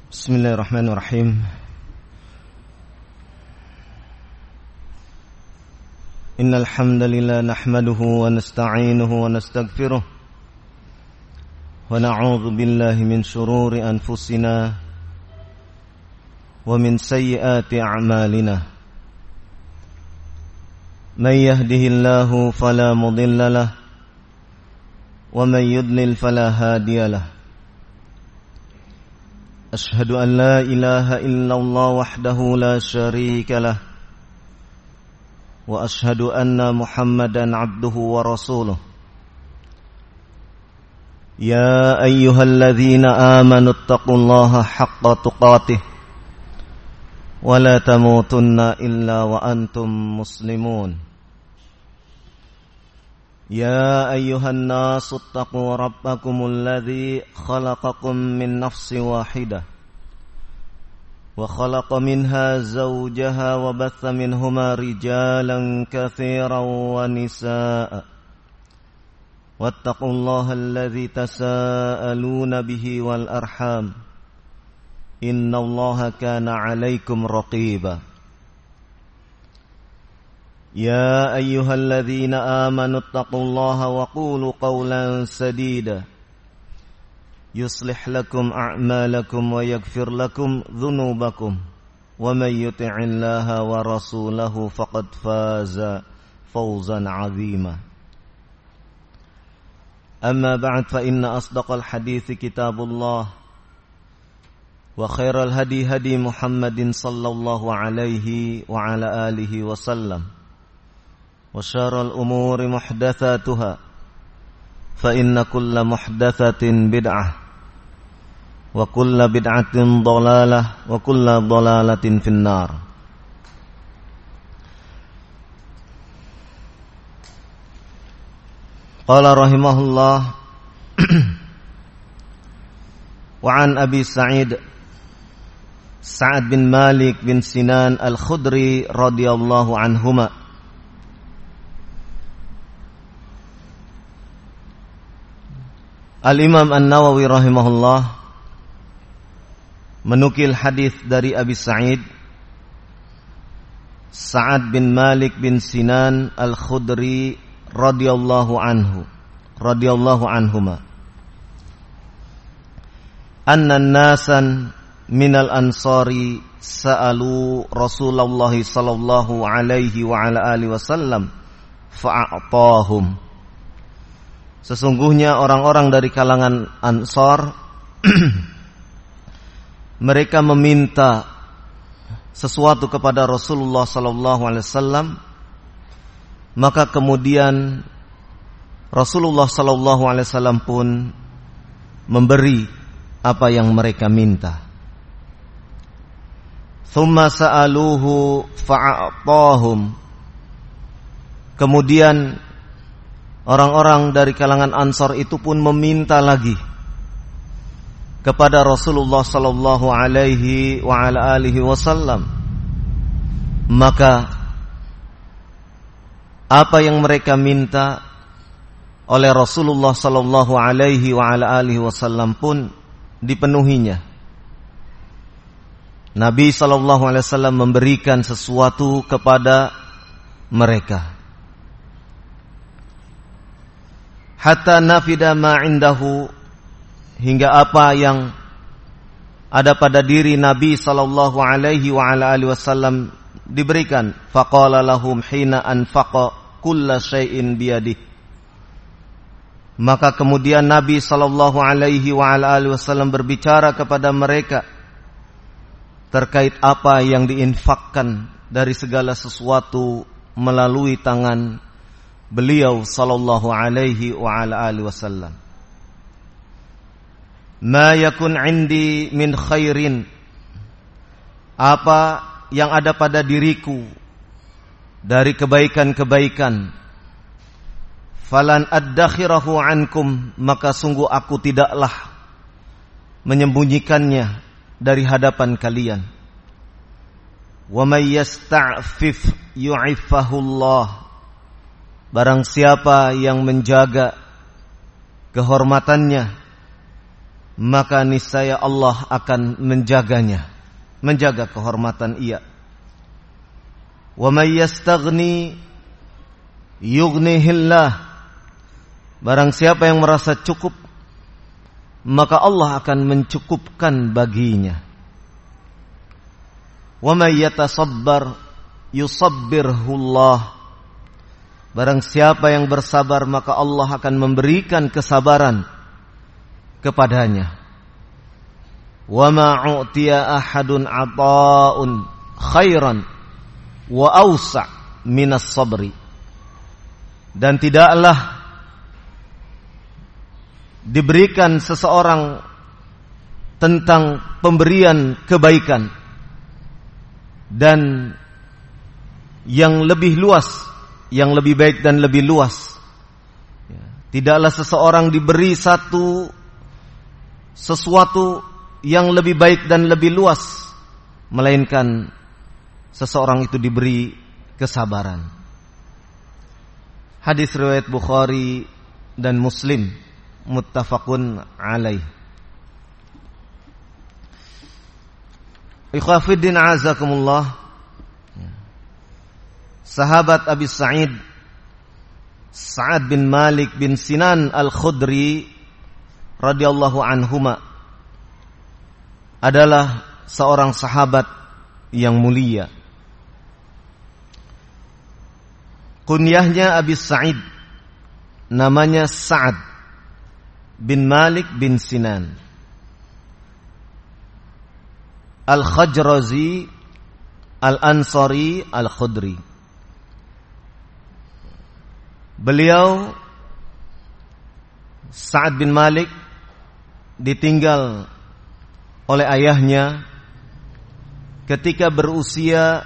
Bismillahirrahmanirrahim. Innal hamdalillah nahmaduhu wa nasta'inuhu wa nastaghfiruh wa na'udzu billahi min shururi anfusina wa min sayyiati a'malina. May yahdihillahu fala mudilla lahu wa may yudlil fala hadiya lahu. Ashhadu an la ilaha illallah wahdahu la syarika lah wa ashhadu anna Muhammadan abduhu wa rasuluh. Ya ayyuhalladzina amanu taqullaha haqqa tuqatih wa la tamutunna illa wa antum muslimun. Ya ayyuhan nasu attaqu rabbakumul ladzi khalaqakum min nafsin wahidah wa khalaqa minha zawjaha wa batha minhuma rijalan katsiran wa nisaa'a wattaqullaha alladzi tasaaluna bihi wal arham innallaha kana 'alaikum raqiba. Ya ayyuhalladzina amanu taqullaha wa qulu qawlan sadida yuslih lakum a'malakum wa yaghfir lakum dhunubakum wa may yuti'illaha wa rasulahu faqad faza fawzan 'azima. Amma ba'd fa inna asdaqal hadithi kitabullah wa khairal hadi hadi Muhammadin sallallahu alaihi wa ala alihi wa sallam. Wa syarrul umuri muhdatsatuha fa inna kulla muhdatsatin bid'ah wa kulla bid'atin dhalalah wa kulla dhalalatin finnar. Qala rahimahullah wa an Abi Sa'id Sa'ad bin Malik bin Sinan al-Khudri radhiyallahu anhuma Al-Imam An-Nawawi rahimahullah menukil hadis dari Abi Sa'id Sa'ad bin Malik bin Sinan Al-Khudri radhiyallahu anhuma anna nasan minal ansari sa'alu Rasulullah sallallahu alaihi wa ala alihi wasallam fa'atahum. Sesungguhnya orang-orang dari kalangan Ansar mereka meminta sesuatu kepada Rasulullah sallallahu alaihi wasallam, maka kemudian Rasulullah sallallahu alaihi wasallam pun memberi apa yang mereka minta. Tsumma sa'aluhu fa'atahum. Kemudian orang-orang dari kalangan Ansar itu pun meminta lagi kepada Rasulullah sallallahu alaihi wa ala alihi wasallam. Maka apa yang mereka minta oleh Rasulullah sallallahu alaihi wa ala alihi wasallam pun dipenuhinya. Nabi sallallahu alaihi wasallam memberikan sesuatu kepada mereka. Hatta nafida ma indahu, hingga apa yang ada pada diri Nabi sallallahu alaihi wa ala alihi wasallam diberikan. Faqala lahum hina anfaqa kulla syai'in biyadihi. Maka kemudian Nabi sallallahu alaihi wa ala alihi wasallam berbicara kepada mereka terkait apa yang diinfakkan dari segala sesuatu melalui tangan beliau sallallahu alaihi wa ala alihi wasallam. Ma yakun indi min khairin, apa yang ada pada diriku dari kebaikan-kebaikan, falan addakhirahu ankum, maka sungguh aku tidaklah menyembunyikannya dari hadapan kalian. Wa may yasta'fif yu'iffahullah, barang siapa yang menjaga kehormatannya, maka niscaya Allah akan menjaganya, menjaga kehormatan ia. Wa may yastaghni yughnihillah. Barang siapa yang merasa cukup, maka Allah akan mencukupkan baginya. Wa may yatasabbar yusabbirhullah. Barang siapa yang bersabar, maka Allah akan memberikan kesabaran kepadanya. Wa ma u'tiya ahadun ata'un khairan wa awsa' minas sabri. Dan tidaklah diberikan seseorang tentang pemberian kebaikan dan yang lebih luas, yang lebih baik dan lebih luas. Tidaklah seseorang diberi sesuatu yang lebih baik dan lebih luas, melainkan seseorang itu diberi kesabaran. Hadis riwayat Bukhari dan Muslim, muttafaqun alaih. Ikhwafiddin azakumullah. Sahabat Abi Sa'id Sa'ad bin Malik bin Sinan Al-Khudri radhiyallahu anhuma adalah seorang sahabat yang mulia. Kunyahnya Abi Sa'id, namanya Sa'ad bin Malik bin Sinan Al-Khajrazi Al-Ansari Al-Khudri. Beliau Sa'ad bin Malik ditinggal oleh ayahnya ketika berusia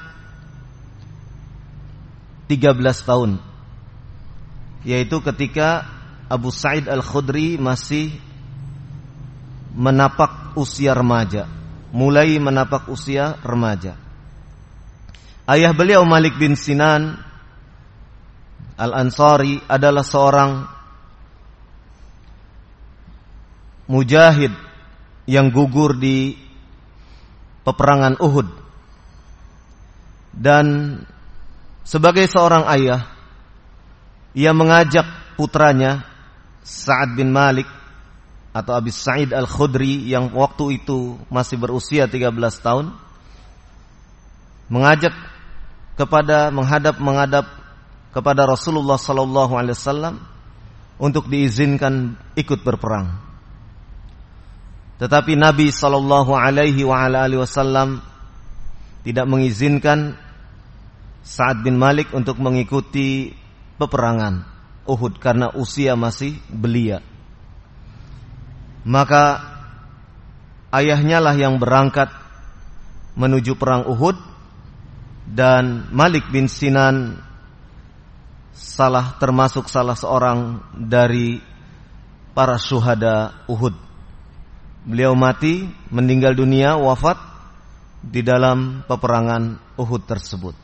13 tahun, yaitu ketika Abu Sa'id Al-Khudri masih menapak usia remaja, mulai menapak usia remaja. Ayah beliau Malik bin Sinan Al-Ansari adalah seorang mujahid yang gugur di peperangan Uhud. Dan sebagai seorang ayah, ia mengajak putranya Sa'ad bin Malik atau Abi Sa'id Al-Khudri yang waktu itu masih berusia 13 tahun, mengajak menghadap kepada Rasulullah sallallahu alaihi wasallam untuk diizinkan ikut berperang. Tetapi Nabi sallallahu alaihi wasallam tidak mengizinkan Sa'ad bin Malik untuk mengikuti peperangan Uhud karena usia masih belia. Maka ayahnya lah yang berangkat menuju perang Uhud, dan Malik bin Sinan termasuk salah seorang dari para syuhada Uhud. Beliau mati, meninggal dunia, wafat di dalam peperangan Uhud tersebut.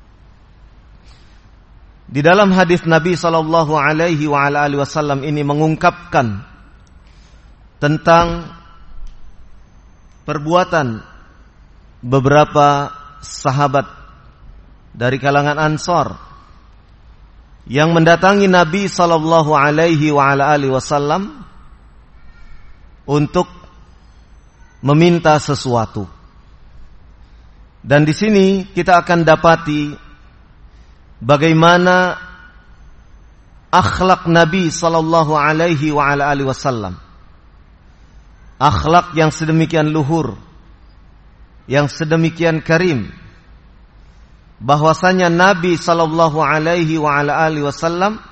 Di dalam hadis Nabi sallallahu alaihi wasallam ini mengungkapkan tentang perbuatan beberapa sahabat dari kalangan Ansar yang mendatangi Nabi sallallahu alaihi wasallam untuk meminta sesuatu. Dan di sini kita akan dapati bagaimana akhlak Nabi sallallahu alaihi wasallam. Akhlak yang sedemikian luhur, yang sedemikian karim, bahwasanya Nabi sallallahu alaihi wasallam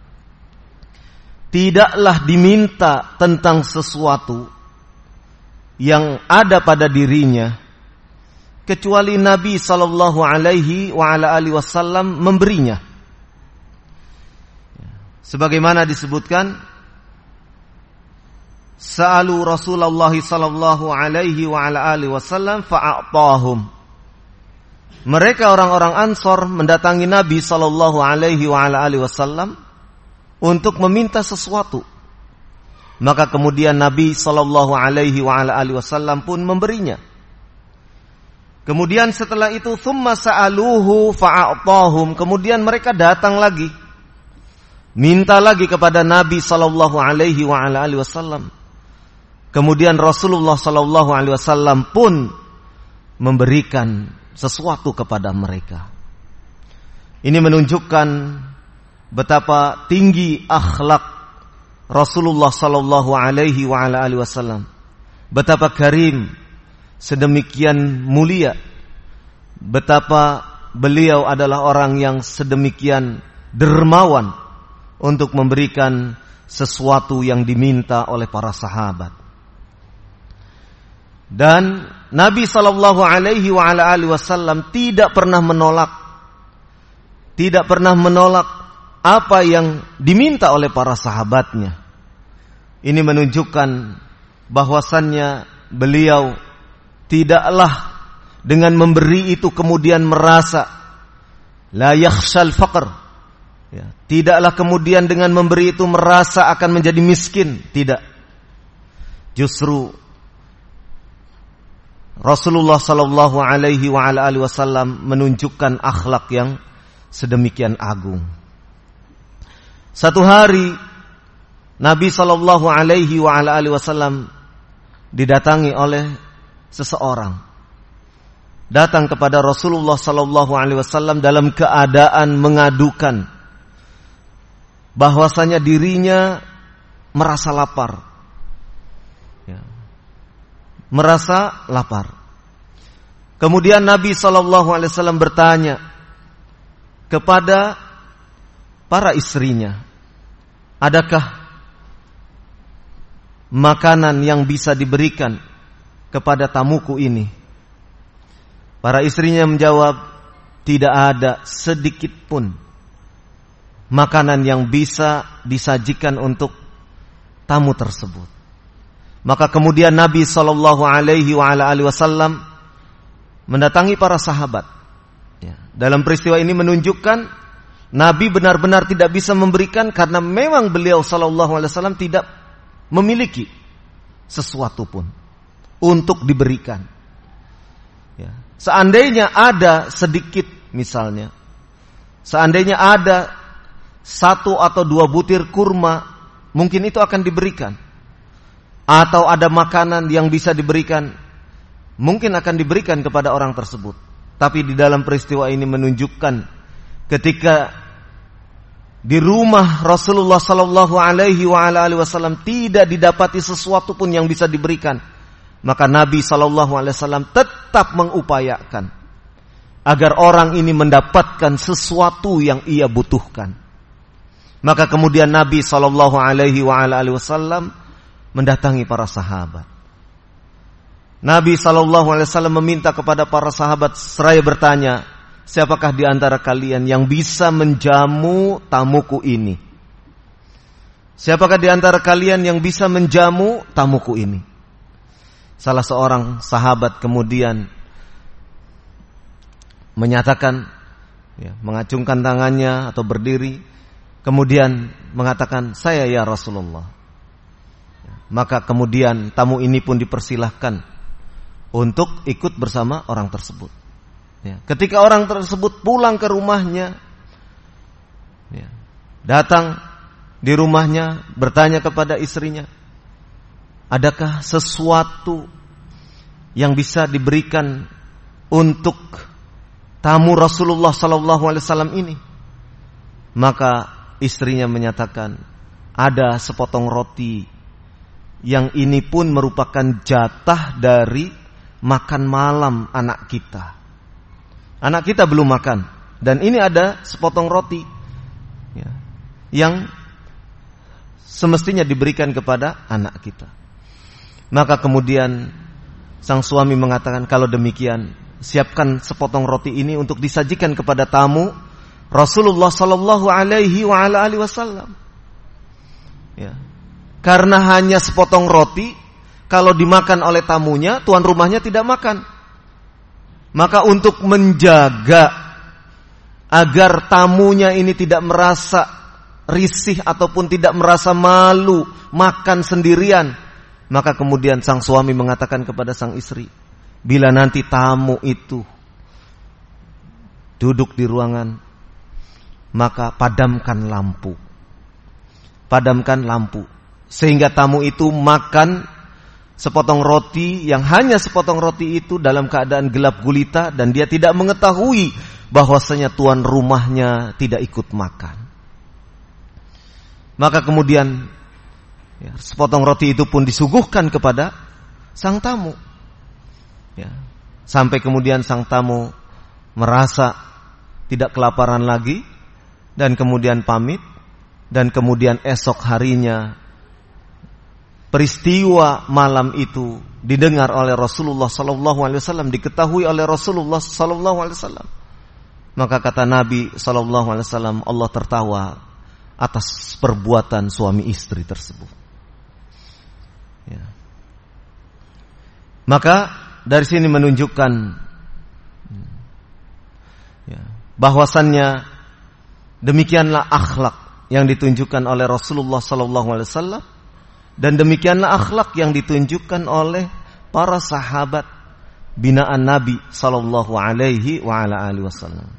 tidaklah diminta tentang sesuatu yang ada pada dirinya kecuali Nabi sallallahu alaihi wasallam memberinya. Sebagaimana disebutkan, sa'alu Rasulullah sallallahu alaihi wasallam fa'atahum. Mereka orang-orang Ansor mendatangi Nabi sallallahu alaihi wasallam untuk meminta sesuatu. Maka kemudian Nabi sallallahu alaihi wasallam pun memberinya. Kemudian setelah itu tsumma sa'aluhu fa'atahum. Kemudian mereka datang lagi, minta lagi kepada Nabi sallallahu alaihi wasallam. Kemudian Rasulullah sallallahu alaihi wasallam pun memberikan sesuatu kepada mereka. Ini menunjukkan betapa tinggi akhlak Rasulullah sallallahu alaihi wasallam. Betapa karim, sedemikian mulia, betapa beliau adalah orang yang sedemikian dermawan untuk memberikan sesuatu yang diminta oleh para sahabat. Dan Nabi sallallahu alaihi wasallam tidak pernah menolak apa yang diminta oleh para sahabatnya. Ini menunjukkan bahwasannya beliau tidaklah dengan memberi itu kemudian merasa la yakhshal faqr. Ya, tidaklah kemudian dengan memberi itu merasa akan menjadi miskin, tidak. Justru Rasulullah sallallahu alaihi wasallam menunjukkan akhlak yang sedemikian agung. Satu hari Nabi sallallahu alaihi wasallam didatangi oleh seseorang, datang kepada Rasulullah sallallahu alaihi wasallam dalam keadaan mengadukan bahwasanya dirinya merasa lapar. Ya. Merasa lapar. Kemudian Nabi sallallahu alaihi wasallam bertanya kepada para istrinya, adakah makanan yang bisa diberikan kepada tamuku ini? Para istrinya menjawab, tidak ada sedikit pun makanan yang bisa disajikan untuk tamu tersebut. Maka kemudian Nabi sallallahu alaihi wasallam mendatangi para sahabat. Ya, dalam peristiwa ini menunjukkan Nabi benar-benar tidak bisa memberikan karena memang beliau sallallahu alaihi wasallam tidak memiliki sesuatu pun untuk diberikan. Ya. Seandainya ada sedikit misalnya, seandainya ada 1 atau 2 butir kurma, mungkin itu akan diberikan. Atau ada makanan yang bisa diberikan, mungkin akan diberikan kepada orang tersebut. Tapi di dalam peristiwa ini menunjukkan ketika di rumah Rasulullah sallallahu alaihi wasallam tidak didapati sesuatu pun yang bisa diberikan, maka Nabi sallallahu alaihi wasallam tetap mengupayakan agar orang ini mendapatkan sesuatu yang ia butuhkan. Maka kemudian Nabi sallallahu alaihi wasallam mendatangi para sahabat. Nabi sallallahu alaihi wasallam meminta kepada para sahabat seraya bertanya, siapakah di antara kalian yang bisa menjamu tamuku ini? Siapakah di antara kalian yang bisa menjamu tamuku ini? Salah seorang sahabat kemudian menyatakan, ya, mengacungkan tangannya atau berdiri, kemudian mengatakan, saya ya Rasulullah. Maka kemudian tamu ini pun dipersilahkan untuk ikut bersama orang tersebut. Ya, ketika orang tersebut pulang ke rumahnya, ya, datang di rumahnya bertanya kepada istrinya, adakah sesuatu yang bisa diberikan untuk tamu Rasulullah sallallahu alaihi wasallam ini? Maka istrinya menyatakan, ada sepotong roti yang ini pun merupakan jatah dari makan malam anak kita. Anak kita belum makan, dan ini ada sepotong roti, ya, yang semestinya diberikan kepada anak kita. Maka kemudian sang suami mengatakan, kalau demikian siapkan sepotong roti ini untuk disajikan kepada tamu Rasulullah sallallahu alaihi wasallam. Ya. Karena hanya sepotong roti, kalau dimakan oleh tamunya, tuan rumahnya tidak makan. Maka untuk menjaga agar tamunya ini tidak merasa risih ataupun tidak merasa malu makan sendirian. Maka kemudian sang suami mengatakan kepada sang istri, bila nanti tamu itu duduk di ruangan, maka padamkan lampu. Padamkan lampu. Sehingga tamu itu makan sepotong roti, yang hanya sepotong roti itu dalam keadaan gelap gulita, dan dia tidak mengetahui bahwasanya tuan rumahnya tidak ikut makan. Maka kemudian sepotong roti itu pun disuguhkan kepada sang tamu. Sampai kemudian sang tamu merasa tidak kelaparan lagi, dan kemudian pamit. Dan kemudian esok harinya peristiwa malam itu didengar oleh Rasulullah sallallahu alaihi wasallam, diketahui oleh Rasulullah sallallahu alaihi wasallam. Maka kata Nabi sallallahu alaihi wasallam, Allah tertawa atas perbuatan suami istri tersebut. Maka dari sini menunjukkan bahwasannya demikianlah akhlak yang ditunjukkan oleh Rasulullah sallallahu alaihi wasallam, dan demikianlah akhlak yang ditunjukkan oleh para sahabat binaan Nabi sallallahu alaihi wa ala alihi wasallam.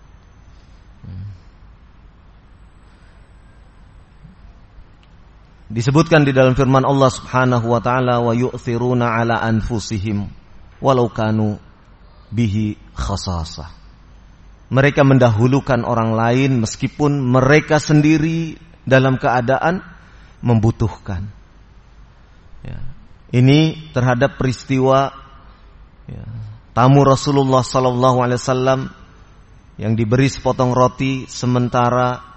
Disebutkan di dalam firman Allah Subhanahu wa taala, wa yu'thiruna ala anfusihim walau kanu bihi khasasah. Mereka mendahulukan orang lain meskipun mereka sendiri dalam keadaan membutuhkan. Ini terhadap peristiwa tamu Rasulullah sallallahu alaihi wasallam yang diberi sepotong roti, sementara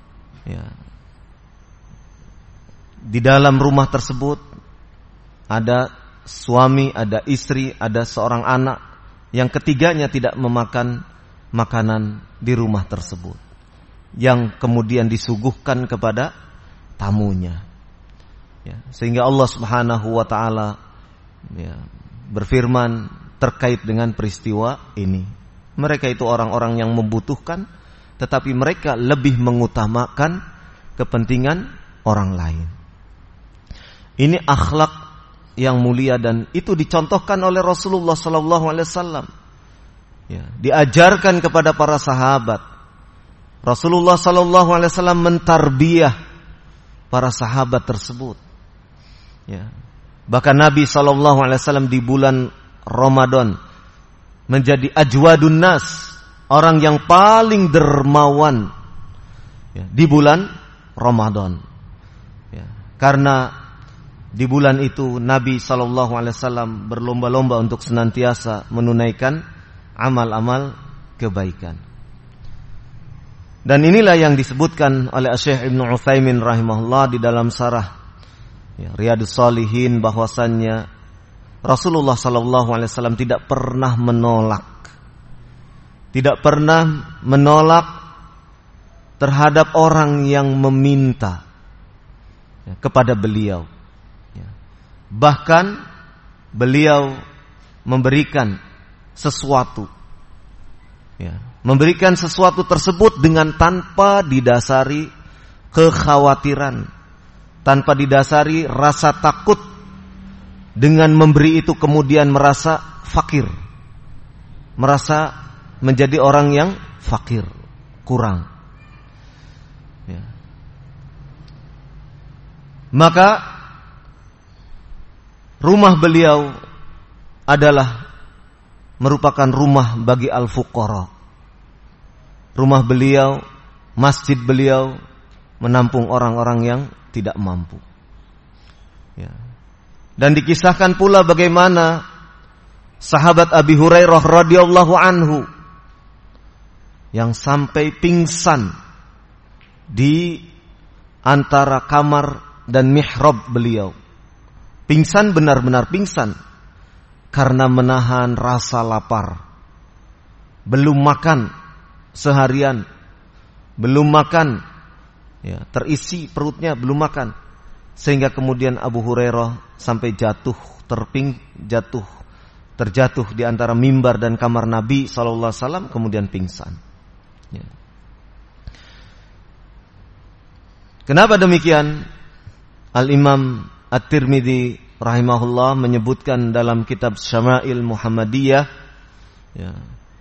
di dalam rumah tersebut ada suami, ada istri, ada seorang anak, yang ketiganya tidak memakan makanan di rumah tersebut, yang kemudian disuguhkan kepada tamunya. Sehingga Allah Subhanahu wa taala berfirman terkait dengan peristiwa ini. Mereka itu orang-orang yang membutuhkan, tetapi mereka lebih mengutamakan kepentingan orang lain. Ini akhlak yang mulia, dan itu dicontohkan oleh Rasulullah sallallahu alaihi wasallam. Diajarkan kepada para sahabat. Rasulullah sallallahu alaihi wasallam mentarbiyah para sahabat tersebut. Bahkan Nabi sallallahu alaihi wasallam di bulan Ramadan menjadi ajwadun nas, orang yang paling dermawan di bulan Ramadan. Karena di bulan itu Nabi sallallahu alaihi wasallam berlomba-lomba untuk senantiasa menunaikan amal-amal kebaikan. Dan inilah yang disebutkan oleh Syekh Ibnu Utsaimin rahimahullah di dalam syarah Riyadhus Shalihin, bahwasannya Rasulullah sallallahu alaihi wasallam tidak pernah menolak terhadap orang yang meminta kepada beliau. Bahkan beliau memberikan sesuatu, memberikan sesuatu tersebut dengan tanpa didasari kekhawatiran, tanpa didasari rasa takut dengan memberi itu kemudian merasa fakir, merasa menjadi orang yang fakir, kurang. Maka rumah beliau adalah merupakan rumah bagi al-fuqara. Rumah beliau, masjid beliau menampung orang-orang yang tidak mampu. Dan dikisahkan pula bagaimana sahabat Abi Hurairah radhiyallahu anhu yang sampai pingsan di antara kamar dan mihrab beliau. Pingsan, benar-benar pingsan, karena menahan rasa lapar. Belum makan seharian, belum makan, terisi perutnya, belum makan. Sehingga kemudian Abu Hurairah sampai terjatuh di antara mimbar dan kamar Nabi sallallahu alaihi wasallam, kemudian pingsan. Kenapa demikian? Al-Imam At-Tirmidzi rahimahullah menyebutkan dalam kitab Syama'il Muhammadiyah, ya,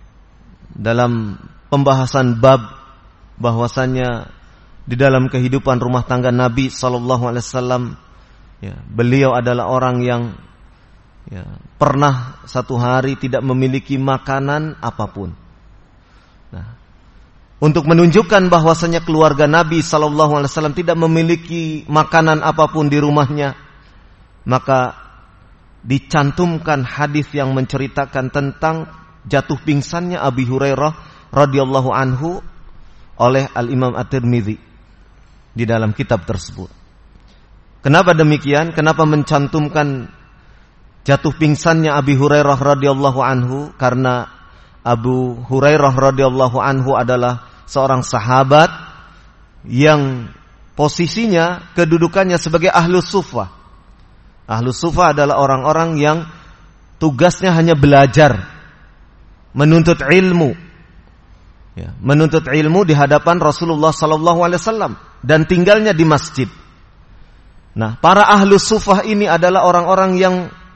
dalam pembahasan bab bahwasanya di dalam kehidupan rumah tangga Nabi sallallahu alaihi wasallam, ya, beliau adalah orang yang, ya, pernah satu hari tidak memiliki makanan apapun. Nah, untuk menunjukkan bahwasanya keluarga Nabi sallallahu alaihi wasallam tidak memiliki makanan apapun di rumahnya, maka dicantumkan hadis yang menceritakan tentang jatuh pingsannya Abi Hurairah radhiyallahu anhu oleh Al-Imam At-Tirmidzi di dalam kitab tersebut. Kenapa demikian? Kenapa mencantumkan jatuh pingsannya Abi Hurairah radhiyallahu anhu? Karena Abu Hurairah radhiyallahu anhu adalah seorang sahabat yang posisinya, kedudukannya sebagai ahlus suffah. Ahlus suffah adalah orang-orang yang tugasnya hanya belajar, menuntut ilmu, ya, menuntut ilmu di hadapan Rasulullah sallallahu alaihi wasallam dan tinggalnya di masjid. Nah, para ahlus suffah ini adalah orang-orang yang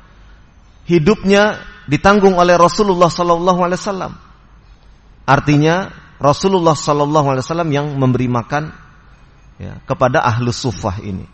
hidupnya ditanggung oleh Rasulullah sallallahu alaihi wasallam. Artinya Rasulullah sallallahu alaihi wasallam yang memberi makan, ya, kepada ahlus suffah ini.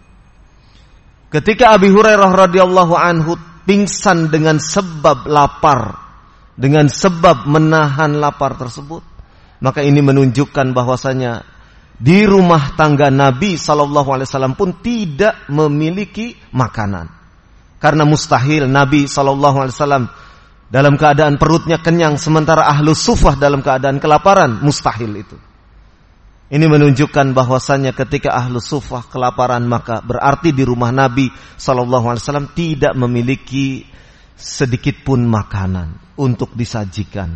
Ketika Abi Hurairah radhiyallahu anhu pingsan dengan sebab lapar, dengan sebab menahan lapar tersebut, maka ini menunjukkan bahwasanya di rumah tangga Nabi sallallahu alaihi wasallam pun tidak memiliki makanan. Karena mustahil Nabi sallallahu alaihi wasallam dalam keadaan perutnya kenyang sementara ahlus suffah dalam keadaan kelaparan, mustahil itu. Ini menunjukkan bahwasanya ketika ahlus suffah kelaparan, maka berarti di rumah Nabi sallallahu alaihi wasallam tidak memiliki sedikit pun makanan untuk disajikan.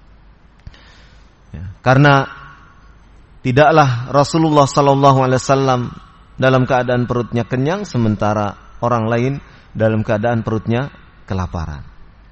Ya, karena tidaklah Rasulullah sallallahu alaihi wasallam dalam keadaan perutnya kenyang sementara orang lain dalam keadaan perutnya kelaparan.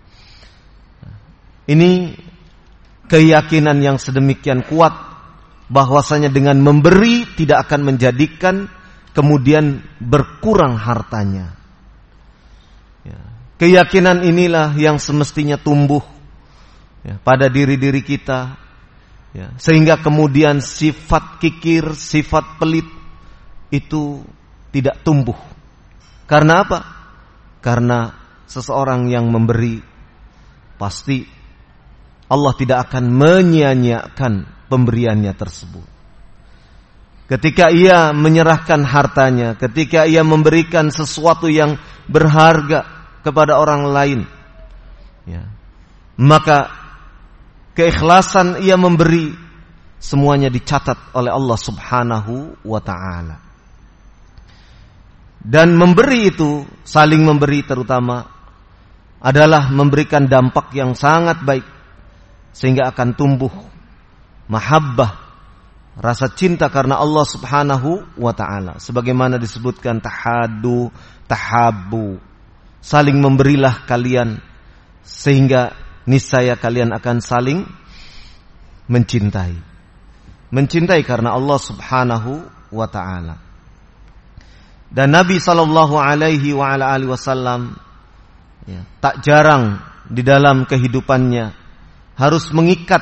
Ini keyakinan yang sedemikian kuat bahwasanya dengan memberi tidak akan menjadikan kemudian berkurang hartanya. Ya, keyakinan inilah yang semestinya tumbuh, ya, pada diri-diri kita, ya, sehingga kemudian sifat kikir, sifat pelit itu tidak tumbuh. Karena apa? Karena seseorang yang memberi pasti Allah tidak akan menyia-nyiakan pemberiannya tersebut. Ketika ia menyerahkan hartanya, ketika ia memberikan sesuatu yang berharga kepada orang lain, ya, maka keikhlasan ia memberi semuanya dicatat oleh Allah Subhanahu wa ta'ala. Dan memberi itu, saling memberi terutama, adalah memberikan dampak yang sangat baik, sehingga akan tumbuh mahabbah, rasa cinta karena Allah Subhanahu wa ta'ala. Sebagaimana disebutkan tahadu, tahabu, saling memberilah kalian sehingga niscaya kalian akan saling mencintai. Mencintai karena Allah Subhanahu wa ta'ala. Dan Nabi sallallahu alaihi wa ala alihi wasallam, ya, tak jarang di dalam kehidupannya harus mengikat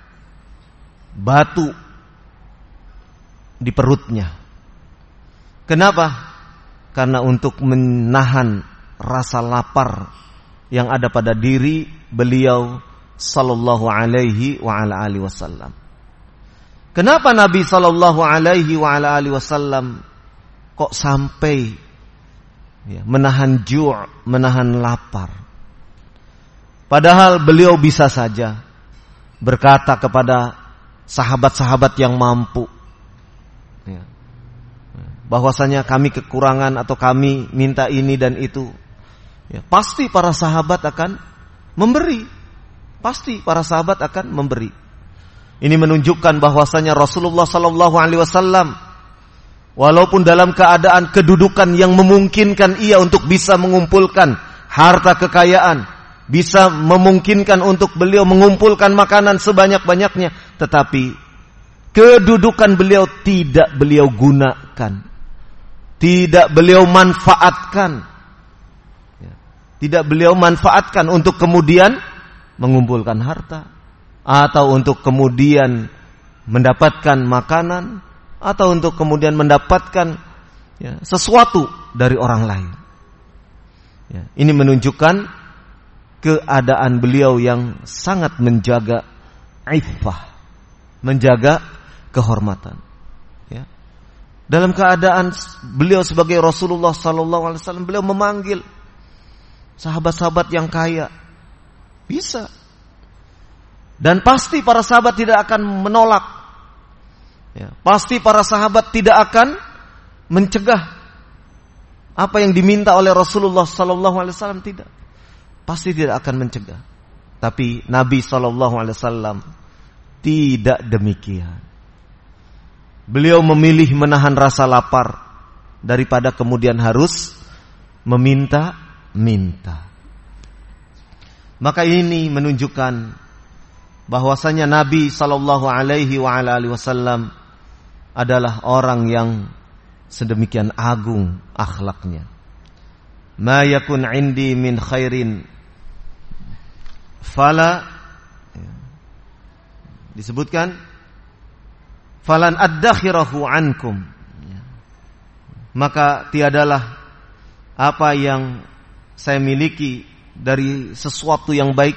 batu di perutnya. Kenapa? Karena untuk menahan rasa lapar yang ada pada diri beliau sallallahu alaihi wa ala alihi wasallam. Kenapa Nabi sallallahu alaihi wa ala alihi wasallam kok sampai, ya, menahan ju', menahan lapar? Padahal beliau bisa saja berkata kepada sahabat-sahabat yang mampu, ya, bahwasanya kami kekurangan atau kami minta ini dan itu, ya, pasti para sahabat akan memberi. Pasti para sahabat akan memberi. Ini menunjukkan bahwasanya Rasulullah sallallahu alaihi wasallam walaupun dalam keadaan kedudukan yang memungkinkan ia untuk bisa mengumpulkan harta kekayaan, bisa memungkinkan untuk beliau mengumpulkan makanan sebanyak-banyaknya, tetapi kedudukan beliau tidak beliau gunakan gunakan, tidak beliau manfaatkan, tidak beliau manfaatkan untuk kemudian mengumpulkan harta, atau untuk kemudian mendapatkan makanan, atau untuk kemudian mendapatkan sesuatu dari orang lain. Ini menunjukkan keadaan beliau yang sangat menjaga iffah, menjaga kehormatan. Dalam keadaan beliau sebagai Rasulullah SAW, beliau memanggil sahabat-sahabat yang kaya, bisa. Dan pasti para sahabat tidak akan menolak. Pasti para sahabat tidak akan mencegah apa yang diminta oleh Rasulullah SAW, tidak. Pasti tidak akan mencegah. Tapi Nabi SAW tidak demikian. Beliau memilih menahan rasa lapar daripada kemudian harus meminta. Maka ini menunjukkan bahwasanya Nabi SAW adalah orang yang sedemikian agung akhlaknya. Ma yakun indi min khairin fala, disebutkan falan addakhirahu ankum, maka tiadalah apa yang saya miliki dari sesuatu yang baik,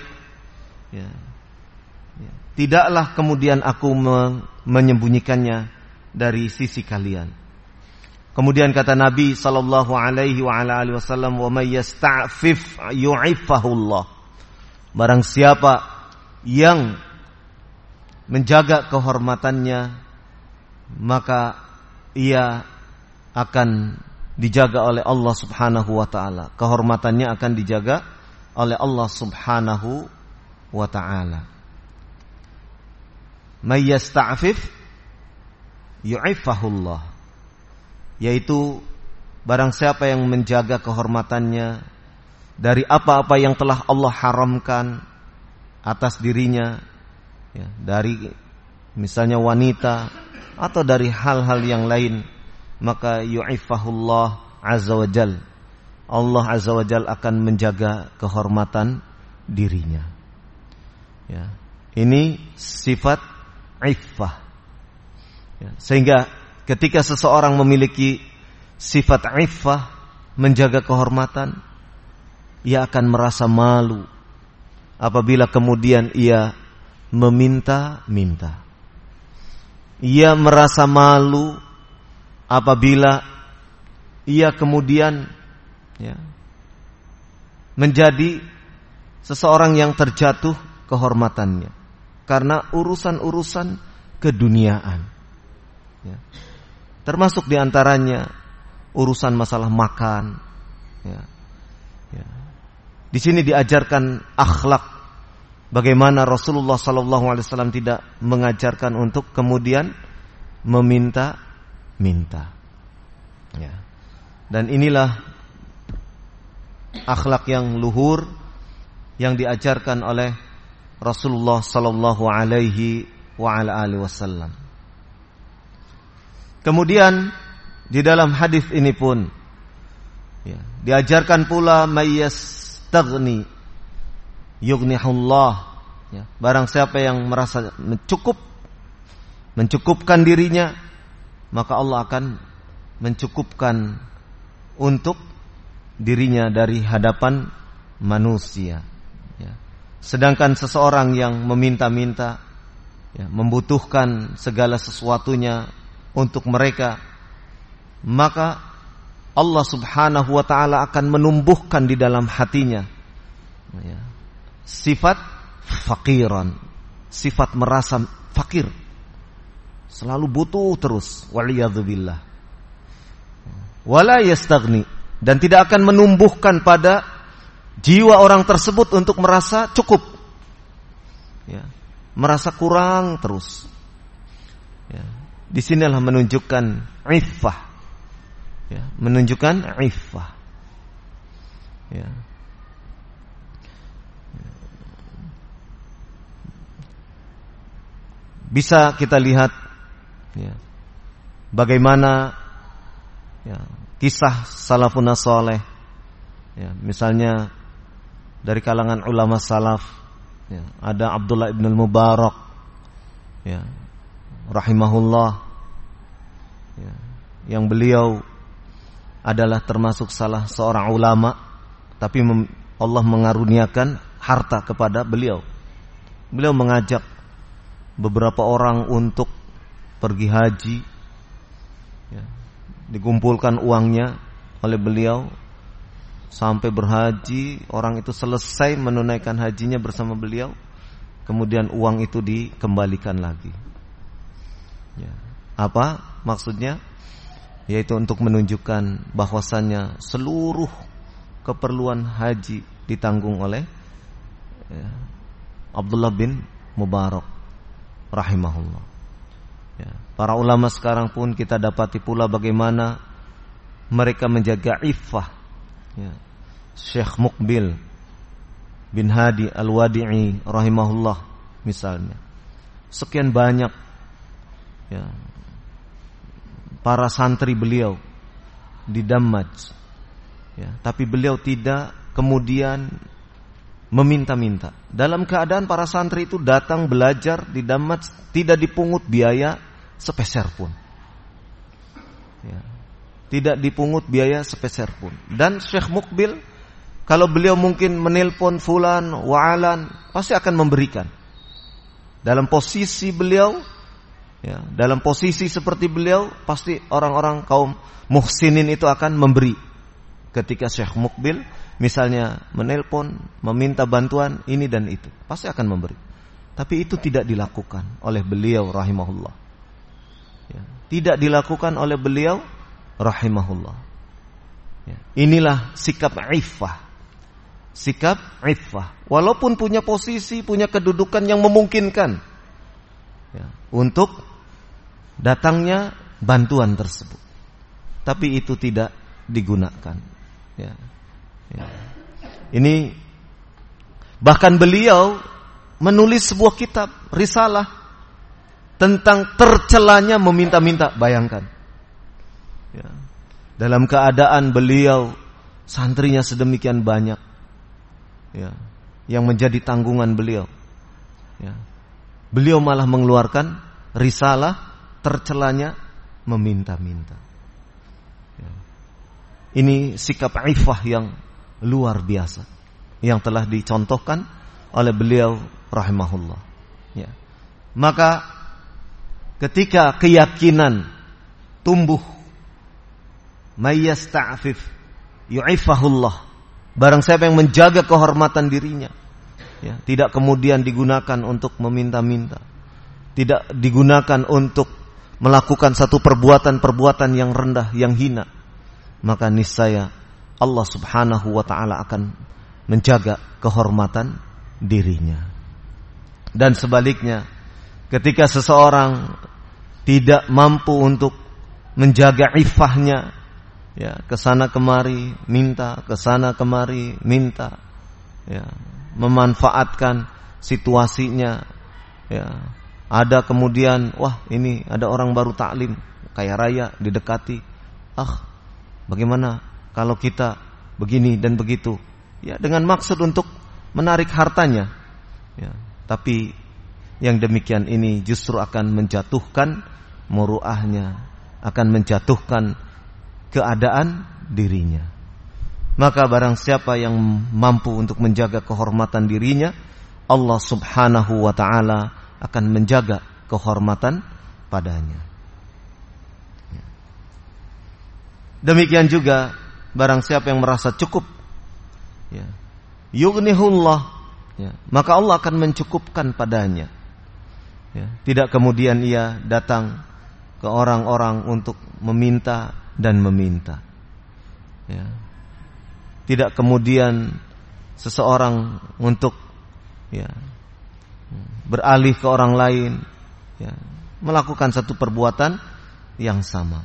tidaklah kemudian aku menyembunyikannya dari sisi kalian. Kemudian kata Nabi sallallahu alaihi wasallam, "Wa may yasta'fif yu'iffahullah." Barang siapa yang menjaga kehormatannya, maka ia akan dijaga oleh Allah Subhanahu wa taala. Kehormatannya akan dijaga oleh Allah Subhanahu wa taala. May yasta'fif yu'iffahullah, yaitu barang siapa yang menjaga kehormatannya dari apa-apa yang telah Allah haramkan atas dirinya, dari misalnya wanita atau dari hal-hal yang lain, maka yu'iffahullah azza wajal, Allah azza wajal akan menjaga kehormatan dirinya. Ini sifat iffah. Sehingga ketika seseorang memiliki sifat iffah, menjaga kehormatan, ia akan merasa malu apabila kemudian ia meminta-minta. Ia merasa malu apabila ia kemudian menjadi seseorang yang terjatuh kehormatannya karena urusan-urusan keduniaan. Termasuk diantaranya urusan masalah makan. Di sini diajarkan akhlak, bagaimana Rasulullah SAW tidak mengajarkan untuk kemudian meminta-minta. Dan inilah akhlak yang luhur yang diajarkan oleh Rasulullah SAW. Kemudian di dalam hadis ini pun diajarkan pula mayyastaghni yughnihullah. Barang siapa yang merasa mencukupkan dirinya, maka Allah akan mencukupkan untuk dirinya dari hadapan manusia. Sedangkan seseorang yang meminta-minta, membutuhkan segala sesuatunya untuk mereka, maka Allah Subhanahu wa ta'ala akan menumbuhkan di dalam hatinya sifat fakiran, sifat merasa fakir, selalu butuh terus, waliyadzubillah. Wala yastaghni, dan tidak akan menumbuhkan pada jiwa orang tersebut untuk merasa cukup, merasa kurang terus. Di sinilah menunjukkan iffah, menunjukkan iffah. Bisa kita lihat bagaimana ya, kisah salafun saleh, ya, misalnya dari kalangan ulama salaf, ya, ada Abdullah ibn al-Mubarak, ya, rahimahullah, ya, yang beliau adalah termasuk salah seorang ulama, tapi Allah mengaruniakan harta kepada beliau. Beliau mengajak beberapa orang untuk pergi haji, ya, dikumpulkan uangnya oleh beliau sampai berhaji. Orang itu selesai menunaikan hajinya bersama beliau, kemudian uang itu dikembalikan lagi, ya. Apa maksudnya? Yaitu untuk menunjukkan bahwasannya seluruh keperluan haji ditanggung oleh, ya, Abdullah bin Mubarak rahimahullah. Ya, para ulama sekarang pun kita dapati pula bagaimana mereka menjaga iffah. Ya. Syekh Muqbil bin Hadi Al-Wadi'i rahimahullah misalnya. Sekian banyak, ya, para santri beliau di Dammaj, ya, tapi beliau tidak kemudian meminta-minta. Dalam keadaan para santri itu datang belajar di Dammaj, tidak dipungut biaya sepeser pun, ya, tidak dipungut biaya sepeser pun. Dan Syekh Muqbil, kalau beliau mungkin menelpon fulan wa'alan, pasti akan memberikan. Dalam posisi beliau, ya, dalam posisi seperti beliau, pasti orang-orang kaum muhsinin itu akan memberi. Ketika Syekh Muqbil misalnya menelpon, meminta bantuan ini dan itu, pasti akan memberi. Tapi itu tidak dilakukan oleh beliau rahimahullah, ya, tidak dilakukan oleh beliau rahimahullah, ya. Inilah sikap iffah. Sikap iffah, walaupun punya posisi, punya kedudukan yang memungkinkan, ya, untuk datangnya bantuan tersebut, tapi itu tidak digunakan, ya. Ya. Ini bahkan beliau menulis sebuah kitab risalah tentang tercelanya meminta-minta. Bayangkan, ya, dalam keadaan beliau santrinya sedemikian banyak, ya, yang menjadi tanggungan beliau, ya, beliau malah mengeluarkan risalah tercelanya meminta-minta, ya. Ini sikap iffah yang luar biasa yang telah dicontohkan oleh beliau rahimahullah, ya. Maka ketika keyakinan tumbuh, mayyasta'fif yu'ifahullah, barang siapa yang menjaga kehormatan dirinya, ya, tidak kemudian digunakan untuk meminta-minta, tidak digunakan untuk melakukan satu perbuatan-perbuatan yang rendah, yang hina, maka niscaya Allah subhanahu wa ta'ala akan menjaga kehormatan dirinya. Dan sebaliknya, ketika seseorang tidak mampu untuk menjaga iffahnya, ya, kesana kemari minta, kesana kemari minta, ya, memanfaatkan situasinya, ya, ada kemudian, wah ini ada orang baru taklim, kaya raya, didekati, bagaimana kalau kita begini dan begitu, ya, dengan maksud untuk menarik hartanya, ya. Tapi yang demikian ini justru akan menjatuhkan muruahnya, akan menjatuhkan keadaan dirinya. Maka barang siapa yang mampu untuk menjaga kehormatan dirinya, Allah subhanahu wa ta'ala akan menjaga kehormatan padanya. Demikian juga barang siapa yang merasa cukup, ya, yughnihullah, ya, maka Allah akan mencukupkan padanya, ya. Tidak kemudian ia datang ke orang-orang untuk meminta dan meminta, ya. Tidak kemudian seseorang untuk, ya, beralih ke orang lain, ya, melakukan satu perbuatan yang sama.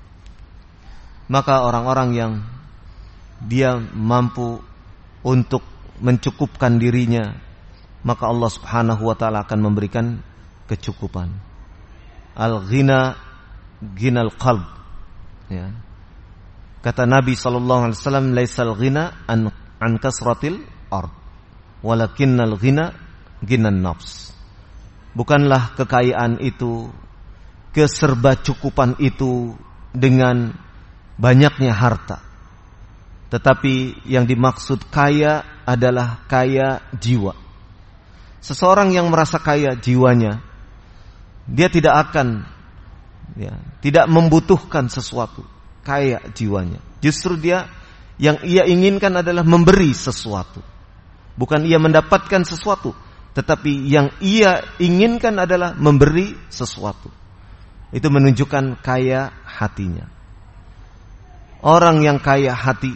Maka orang-orang yang dia mampu untuk mencukupkan dirinya, maka Allah subhanahu wa ta'ala akan memberikan kecukupan. Al-ghina, ghinal qalb, ya. Kata Nabi SAW, laisal ghina an kasratil ard, walakinnal ghina ghinan nafs. Bukanlah kekayaan itu, keserbacukupan itu dengan banyaknya harta. Tetapi yang dimaksud kaya adalah kaya jiwa. Seseorang yang merasa kaya jiwanya, dia tidak akan tidak membutuhkan sesuatu. Kaya jiwanya. Justru dia yang ia inginkan adalah memberi sesuatu. Bukan ia mendapatkan sesuatu, tetapi yang ia inginkan adalah memberi sesuatu. Itu menunjukkan kaya hatinya. Orang yang kaya hati,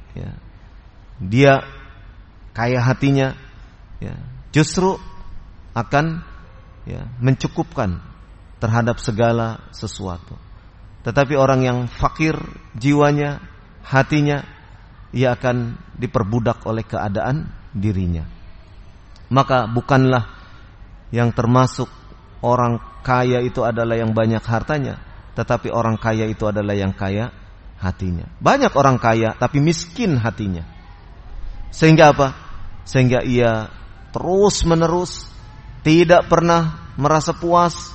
dia kaya hatinya, justru akan mencukupkan terhadap segala sesuatu. Tetapi orang yang fakir jiwanya, hatinya, ia akan diperbudak oleh keadaan dirinya. Maka bukanlah yang termasuk orang kaya itu adalah yang banyak hartanya, tetapi orang kaya itu adalah yang kaya hatinya. Banyak orang kaya tapi miskin hatinya. Sehingga apa? Sehingga ia terus menerus tidak pernah merasa puas,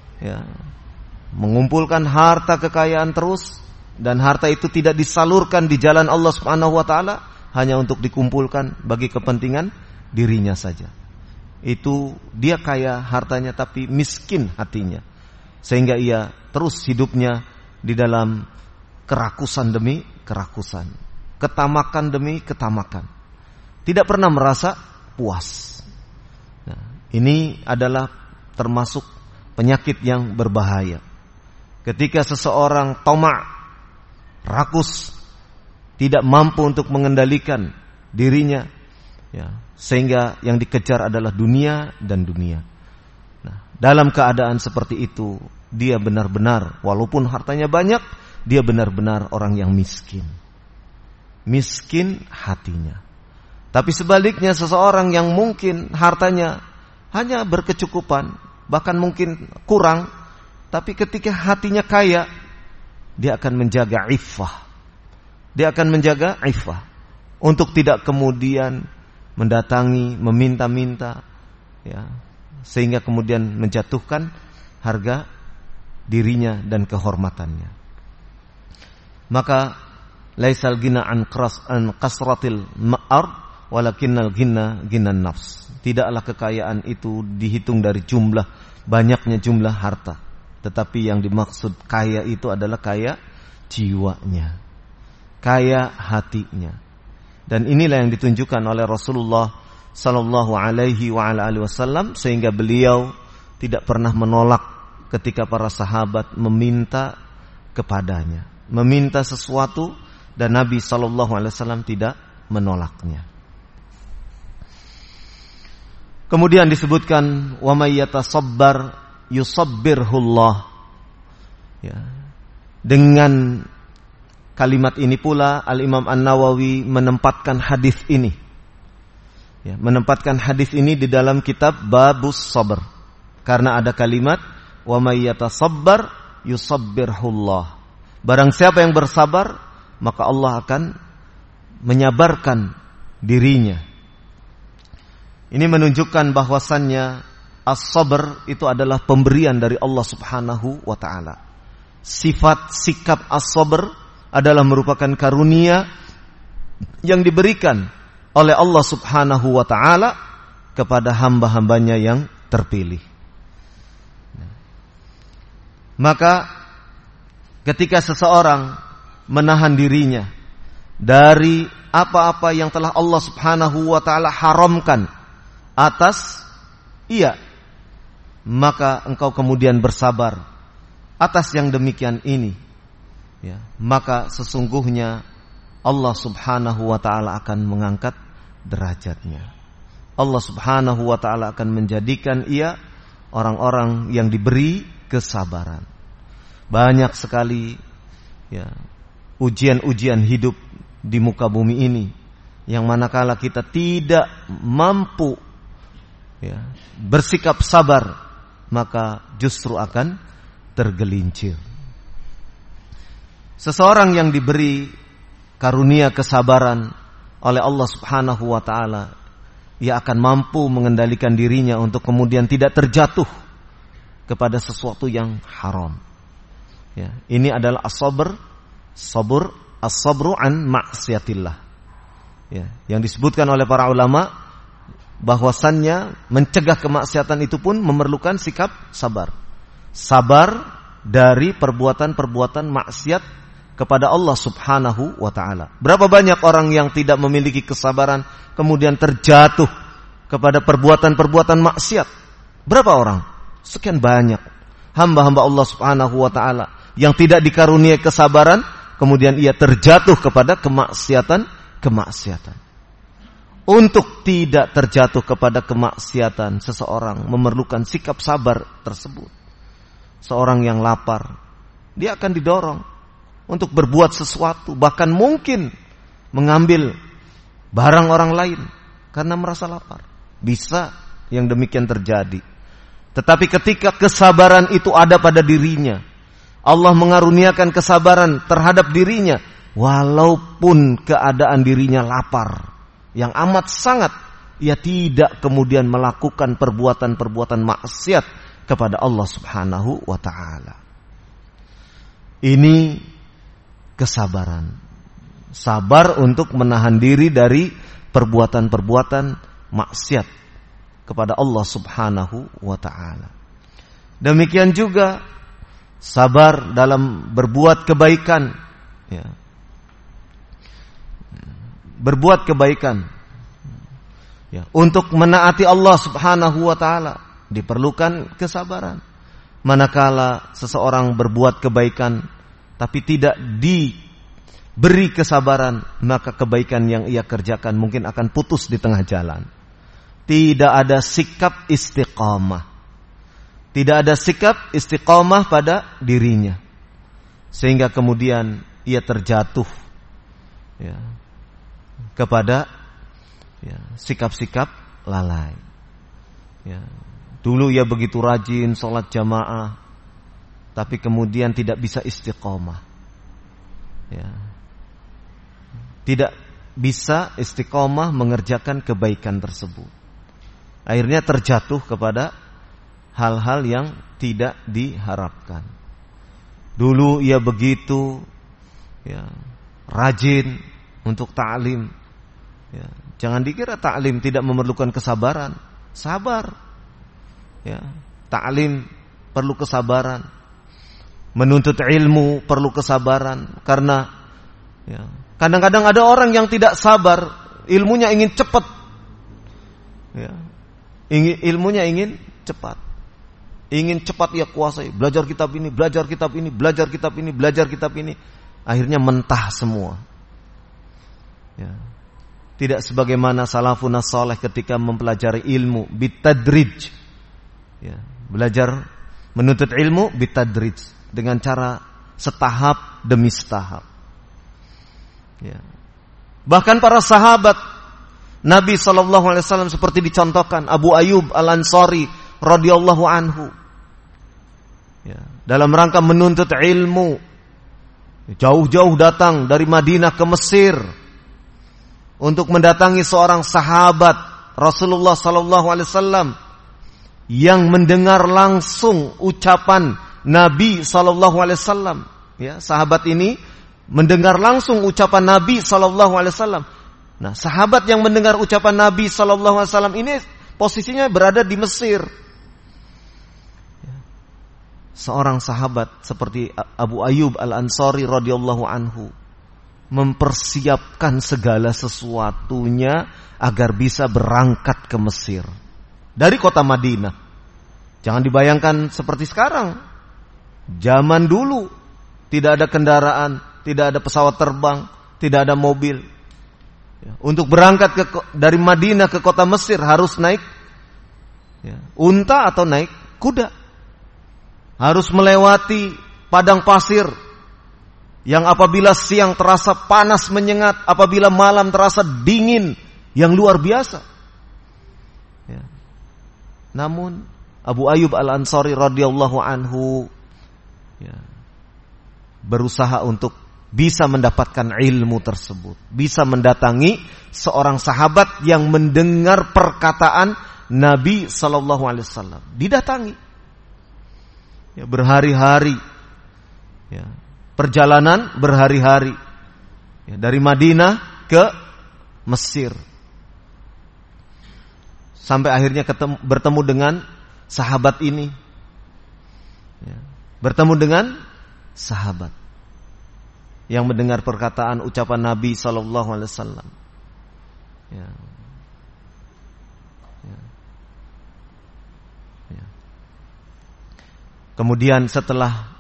mengumpulkan harta kekayaan terus, dan harta itu tidak disalurkan di jalan Allah Subhanahu wa taala, hanya untuk dikumpulkan bagi kepentingan dirinya saja. Itu dia kaya hartanya tapi miskin hatinya. Sehingga ia terus hidupnya di dalam kerakusan demi kerakusan, ketamakan demi ketamakan. Tidak pernah merasa puas. Nah, ini adalah termasuk penyakit yang berbahaya. Ketika seseorang tamak, rakus, tidak mampu untuk mengendalikan dirinya, sehingga yang dikejar adalah dunia dan dunia. Nah, dalam keadaan seperti itu, dia benar-benar, walaupun hartanya banyak, dia benar-benar orang yang miskin. Miskin hatinya. Tapi sebaliknya, seseorang yang mungkin hartanya hanya berkecukupan, bahkan mungkin kurang, tapi ketika hatinya kaya, dia akan menjaga iffah. Dia akan menjaga iffah untuk tidak kemudian mendatangi, meminta-minta, sehingga kemudian menjatuhkan harga dirinya dan kehormatannya. Maka laisal ghina an kasratil ard, walakinnal ghina ghinan nafs. Tidaklah kekayaan itu dihitung dari banyaknya jumlah harta, tetapi yang dimaksud kaya itu adalah kaya jiwanya, kaya hatinya. Dan inilah yang ditunjukkan oleh Rasulullah sallallahu alaihi wasallam, sehingga beliau tidak pernah menolak ketika para sahabat meminta kepadanya, meminta sesuatu, dan Nabi sallallahu alaihi wasallam tidak menolaknya. Kemudian disebutkan wa may yatasabbar yusabbirhullah. Dengan kalimat ini pula Al-Imam An-Nawawi menempatkan hadis ini. Menempatkan hadis ini di dalam kitab Babus Sabr. Karena ada kalimat wa may yatasabbar yusabbirhullah. Barang siapa yang bersabar, maka Allah akan menyabarkan dirinya. Ini menunjukkan bahwasannya as-sabr itu adalah pemberian dari Allah Subhanahu wa taala. Sifat sikap as-sabr adalah merupakan karunia yang diberikan oleh Allah Subhanahu wa taala kepada hamba-hambanya yang terpilih. Maka ketika seseorang menahan dirinya dari apa-apa yang telah Allah Subhanahu wa taala haramkan atas maka engkau kemudian bersabar atas yang demikian ini, maka sesungguhnya Allah Subhanahu wa taala akan mengangkat derajatnya. Allah Subhanahu wa taala akan menjadikan ia orang-orang yang diberi kesabaran. Banyak sekali ujian-ujian hidup di muka bumi ini, yang manakala kita tidak mampu bersikap sabar, maka justru akan tergelincir. Seseorang yang diberi karunia kesabaran oleh Allah Subhanahu wa taala, ia akan mampu mengendalikan dirinya untuk kemudian tidak terjatuh kepada sesuatu yang haram. Ya, ini adalah as-sabru an maksiatillah. Ya, yang disebutkan oleh para ulama bahwasannya mencegah kemaksiatan itu pun memerlukan sikap sabar. Sabar dari perbuatan-perbuatan maksiat kepada Allah Subhanahu wa taala. Berapa banyak orang yang tidak memiliki kesabaran kemudian terjatuh kepada perbuatan-perbuatan maksiat? Berapa orang? Sekian banyak hamba-hamba Allah Subhanahu wa taala yang tidak dikaruniai kesabaran, kemudian ia terjatuh kepada kemaksiatan. Untuk tidak terjatuh kepada kemaksiatan, seseorang memerlukan sikap sabar tersebut. Seorang yang lapar, dia akan didorong untuk berbuat sesuatu, bahkan mungkin mengambil barang orang lain karena merasa lapar. Bisa yang demikian terjadi. Tetapi ketika kesabaran itu ada pada dirinya, Allah mengaruniakan kesabaran terhadap dirinya, walaupun keadaan dirinya lapar yang amat sangat, ia tidak kemudian melakukan perbuatan-perbuatan maksiat kepada Allah Subhanahu wa taala. Ini kesabaran. Sabar untuk menahan diri dari perbuatan-perbuatan maksiat kepada Allah Subhanahu wa taala. Demikian juga sabar dalam berbuat kebaikan, ya. Berbuat kebaikan, ya, untuk menaati Allah Subhanahu wa taala diperlukan kesabaran. Manakala seseorang berbuat kebaikan tapi tidak diberi kesabaran, maka kebaikan yang ia kerjakan mungkin akan putus di tengah jalan. Tidak ada sikap istiqamah. Tidak ada sikap istiqamah pada dirinya, sehingga kemudian ia terjatuh, ya, kepada, ya, sikap-sikap lalai. Ya. Dulu ia begitu rajin sholat jamaah, tapi kemudian tidak bisa istiqomah. Ya. Tidak bisa istiqomah mengerjakan kebaikan tersebut. Akhirnya terjatuh kepada hal-hal yang tidak diharapkan. Dulu ia begitu, ya, rajin untuk ta'lim. Ya, jangan dikira ta'lim tidak memerlukan kesabaran. Sabar. Ya, ta'lim perlu kesabaran. Menuntut ilmu perlu kesabaran, karena, ya, kadang-kadang ada orang yang tidak sabar, ilmunya ingin cepat. Ya, ilmunya ingin cepat. Ingin cepat ia kuasai. Belajar kitab ini, belajar kitab ini, belajar kitab ini, belajar kitab ini. Akhirnya mentah semua. Ya. Tidak sebagaimana salafun as-salih ketika mempelajari ilmu bitadrij. Ya, belajar menuntut ilmu bitadrij, dengan cara setahap demi setahap. Ya. Bahkan para sahabat Nabi SAW seperti dicontohkan Abu Ayyub Al-Ansari radhiyallahu anhu. Ya, dalam rangka menuntut ilmu, jauh-jauh datang dari Madinah ke Mesir untuk mendatangi seorang sahabat Rasulullah SAW yang mendengar langsung ucapan Nabi SAW. Ya, sahabat ini mendengar langsung ucapan Nabi SAW. Nah, sahabat yang mendengar ucapan Nabi SAW ini posisinya berada di Mesir. Seorang sahabat seperti Abu Ayyub Al-Ansari radhiyallahu anhu mempersiapkan segala sesuatunya agar bisa berangkat ke Mesir dari kota Madinah. Jangan dibayangkan seperti sekarang. Zaman dulu tidak ada kendaraan, tidak ada pesawat terbang, tidak ada mobil. Untuk berangkat dari Madinah ke kota Mesir harus naik, ya, unta atau naik kuda. Harus melewati padang pasir yang apabila siang terasa panas menyengat, apabila malam terasa dingin yang luar biasa. Ya. Namun Abu Ayyub Al-Ansari radhiyallahu anhu, ya, berusaha untuk bisa mendapatkan ilmu tersebut, bisa mendatangi seorang sahabat yang mendengar perkataan Nabi sallallahu alaihi wasallam. Didatangi. Ya, berhari-hari. Ya, perjalanan berhari-hari. Ya, dari Madinah ke Mesir. Sampai akhirnya bertemu dengan sahabat ini. Ya, bertemu dengan sahabat yang mendengar perkataan ucapan Nabi sallallahu alaihi wasallam. Ya. Ya. Ya. Kemudian setelah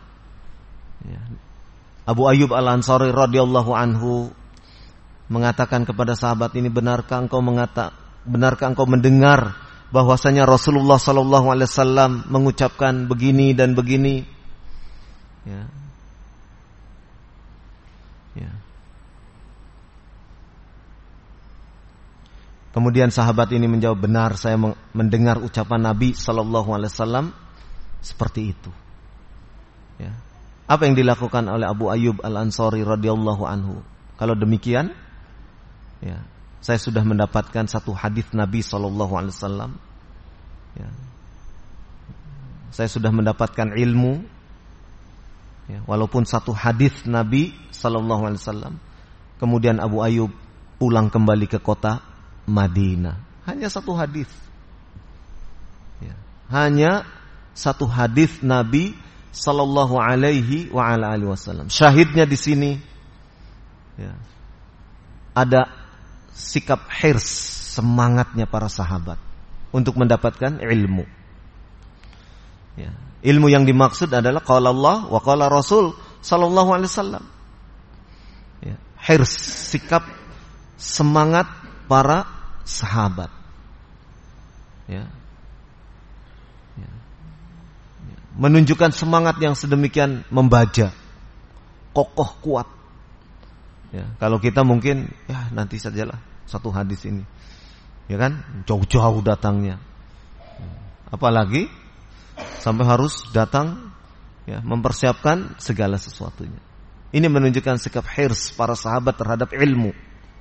Abu Ayyub Al-Ansari radhiyallahu anhu mengatakan kepada sahabat ini, benarkah engkau mendengar bahwasanya Rasulullah sallallahu alaihi wasallam mengucapkan begini dan begini? Ya. Ya. Kemudian sahabat ini menjawab, benar, saya mendengar ucapan Nabi sallallahu alaihi wasallam seperti itu. Ya. Apa yang dilakukan oleh Abu Ayyub Al-Ansari radhiyallahu anhu? Kalau demikian, ya, saya sudah mendapatkan satu hadis Nabi sallallahu alaihi wasallam. Ya. Saya sudah mendapatkan ilmu. Ya, walaupun satu hadis Nabi sallallahu alaihi wasallam. Kemudian Abu Ayyub pulang kembali ke kota Madinah. Hanya satu hadis. Ya, hanya satu hadis Nabi sallallahu alaihi wa ala alihi wasallam. Syahidnya di sini, ya, ada sikap hirs, semangatnya para sahabat untuk mendapatkan ilmu. Ya. Ilmu yang dimaksud adalah qala Allah wa qala Rasul sallallahu alaihi wasallam. Ya, hirs, sikap semangat para sahabat. Ya. Ya. Ya. Menunjukkan semangat yang sedemikian membaja, kokoh, kuat. Ya, kalau kita mungkin ya nanti sajalah satu hadis ini. Ya kan? Jauh-jauh datangnya. Apalagi sampai harus datang, ya, mempersiapkan segala sesuatunya. Ini menunjukkan sikap hirs para sahabat terhadap ilmu.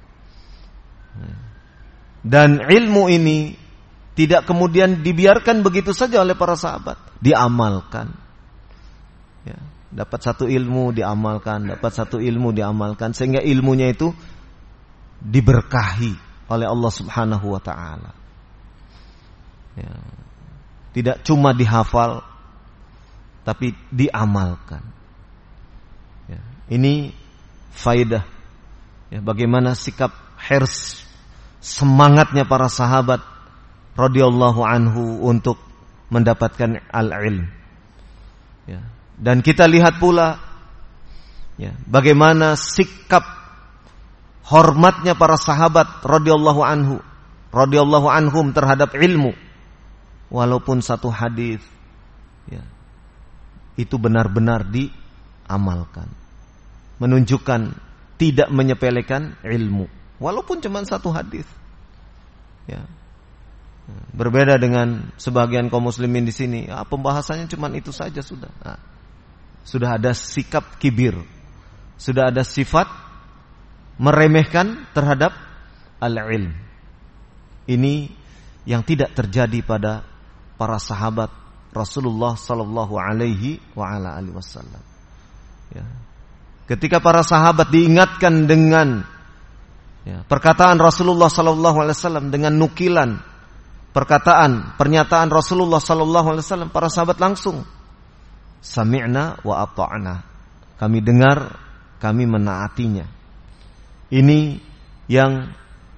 Dan ilmu ini tidak kemudian dibiarkan begitu saja oleh para sahabat, diamalkan. Ya, dapat satu ilmu diamalkan, dapat satu ilmu diamalkan, sehingga ilmunya itu diberkahi oleh Allah Subhanahu wa taala. Ya. Tidak cuma dihafal, tapi diamalkan. Ya, ini faidah. Ya, bagaimana sikap hirs, semangatnya para sahabat radhiyallahu anhu untuk mendapatkan al-ilm. Ya, dan kita lihat pula, ya, bagaimana sikap hormatnya para sahabat radhiyallahu anhum terhadap ilmu. Walaupun satu hadis, ya, itu benar-benar diamalkan, menunjukkan tidak menyepelekan ilmu, walaupun cuma satu hadis. Ya. Berbeda dengan sebagian kaum muslimin di sini, ya, pembahasannya cuma itu saja sudah. Nah, sudah ada sikap kibir, sudah ada sifat meremehkan terhadap al-ilm. Ini yang tidak terjadi pada para sahabat Rasulullah sallallahu alaihi wa ala alihi wasallam. Ya. Ketika para sahabat diingatkan dengan, ya, perkataan Rasulullah sallallahu alaihi wasallam, dengan nukilan pernyataan Rasulullah sallallahu alaihi wasallam, para sahabat langsung sami'na wa ata'na. Kami dengar, kami menaatinya. Ini yang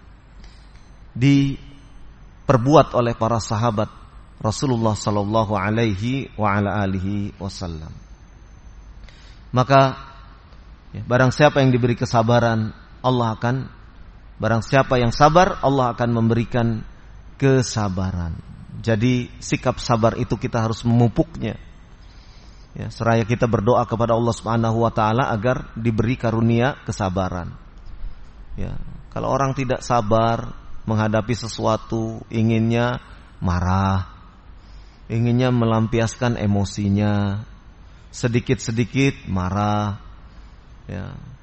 diperbuat oleh para sahabat Rasulullah sallallahu alaihi wa ala alihi wasallam. Maka, ya, barang siapa yang diberi kesabaran, barang siapa yang sabar, Allah akan memberikan kesabaran. Jadi sikap sabar itu kita harus memupuknya. Ya, seraya kita berdoa kepada Allah Subhanahu wa taala agar diberi karunia kesabaran. Ya, kalau orang tidak sabar menghadapi sesuatu, inginnya marah, inginnya melampiaskan emosinya, sedikit-sedikit marah, ya,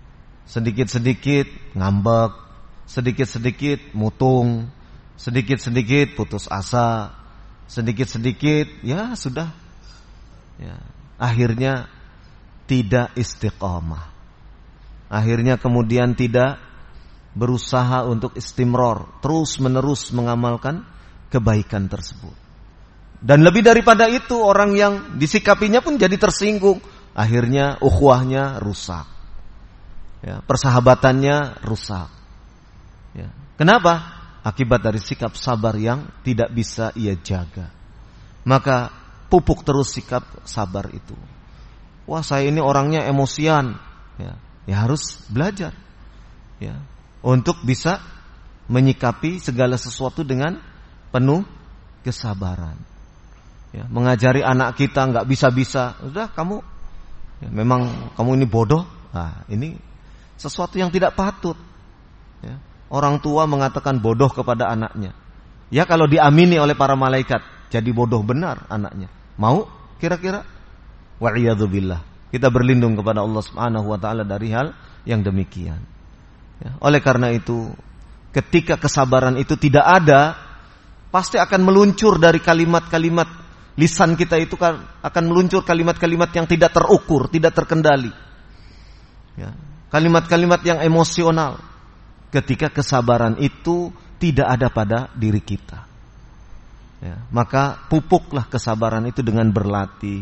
sedikit-sedikit ngambek, sedikit-sedikit mutung, sedikit-sedikit putus asa, sedikit-sedikit ya sudah, ya, akhirnya tidak istiqamah. Akhirnya kemudian tidak berusaha untuk istimror, terus menerus mengamalkan kebaikan tersebut. Dan lebih daripada itu, orang yang disikapinya pun jadi tersinggung. Akhirnya ukhuwahnya rusak, ya, persahabatannya rusak, ya. Kenapa? Akibat dari sikap sabar yang tidak bisa ia jaga. Maka pupuk terus sikap sabar itu. Wah, saya ini orangnya emosian, ya, ya harus belajar, ya, untuk bisa menyikapi segala sesuatu dengan penuh kesabaran. Ya, mengajari anak kita nggak bisa-bisa, udah kamu, ya, memang kamu ini bodoh. Nah, ini sesuatu yang tidak patut. Ya, orang tua mengatakan bodoh kepada anaknya. Ya kalau diamini oleh para malaikat, jadi bodoh benar anaknya. Mau kira-kira? Wa'iyadzubillah. Kita berlindung kepada Allah Subhanahu wa taala dari hal yang demikian. Ya, oleh karena itu, ketika kesabaran itu tidak ada, pasti akan meluncur dari kalimat-kalimat lisan kita itu akan meluncur kalimat-kalimat yang tidak terukur, tidak terkendali. Ya, kalimat-kalimat yang emosional. Ketika kesabaran itu tidak ada pada diri kita, ya, maka pupuklah kesabaran itu dengan berlatih.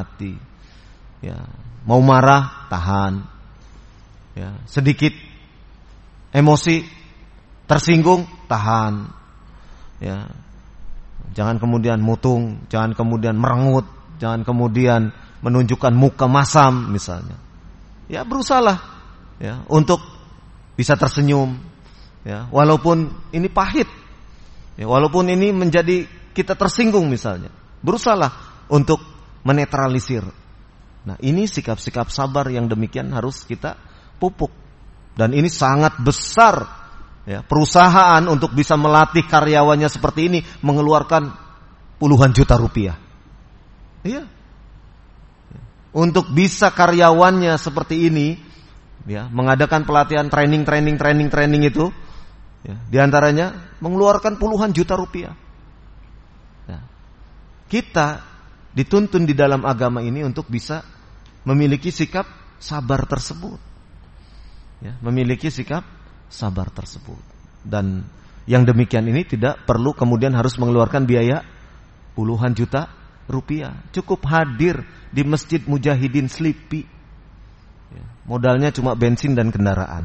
Ya, mau marah tahan, ya, sedikit emosi tersinggung tahan, ya. Jangan kemudian mutung, jangan kemudian merengut, jangan kemudian menunjukkan muka masam misalnya. Ya berusahalah, ya, untuk bisa tersenyum, ya, walaupun ini pahit, ya, walaupun ini menjadi kita tersinggung misalnya. Berusahalah untuk menetralisir. Nah, ini sikap-sikap sabar yang demikian harus kita pupuk. Dan ini sangat besar. Ya, perusahaan untuk bisa melatih karyawannya seperti ini mengeluarkan puluhan juta rupiah. Iya. Untuk bisa karyawannya seperti ini, ya, mengadakan pelatihan training itu, ya, diantaranya mengeluarkan puluhan juta rupiah. Ya. Kita dituntun di dalam agama ini untuk bisa memiliki sikap sabar tersebut. Ya, memiliki sikap sabar tersebut. Dan yang demikian ini tidak perlu kemudian harus mengeluarkan biaya puluhan juta rupiah. Cukup hadir di Masjid Mujahidin Slipi, ya, modalnya cuma bensin dan kendaraan,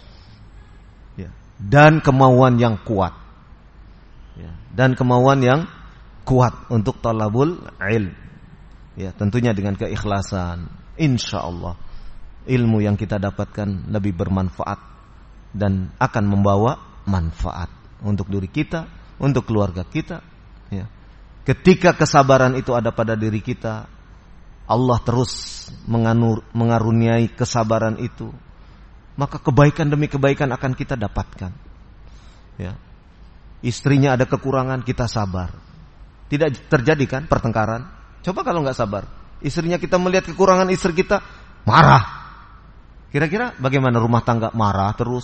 ya, dan kemauan yang kuat, ya, dan kemauan yang kuat untuk talabul ilm, ya, tentunya dengan keikhlasan. Insya Allah ilmu yang kita dapatkan lebih bermanfaat dan akan membawa manfaat untuk diri kita, untuk keluarga kita, ya. Ketika kesabaran itu ada pada diri kita, Allah terus mengaruniai kesabaran itu, maka kebaikan demi kebaikan akan kita dapatkan, ya. Istrinya ada kekurangan, kita sabar. Tidak terjadi kan pertengkaran? Coba kalau nggak sabar, istrinya, kita melihat kekurangan istri kita, marah. Kira-kira bagaimana rumah tangga? Marah terus.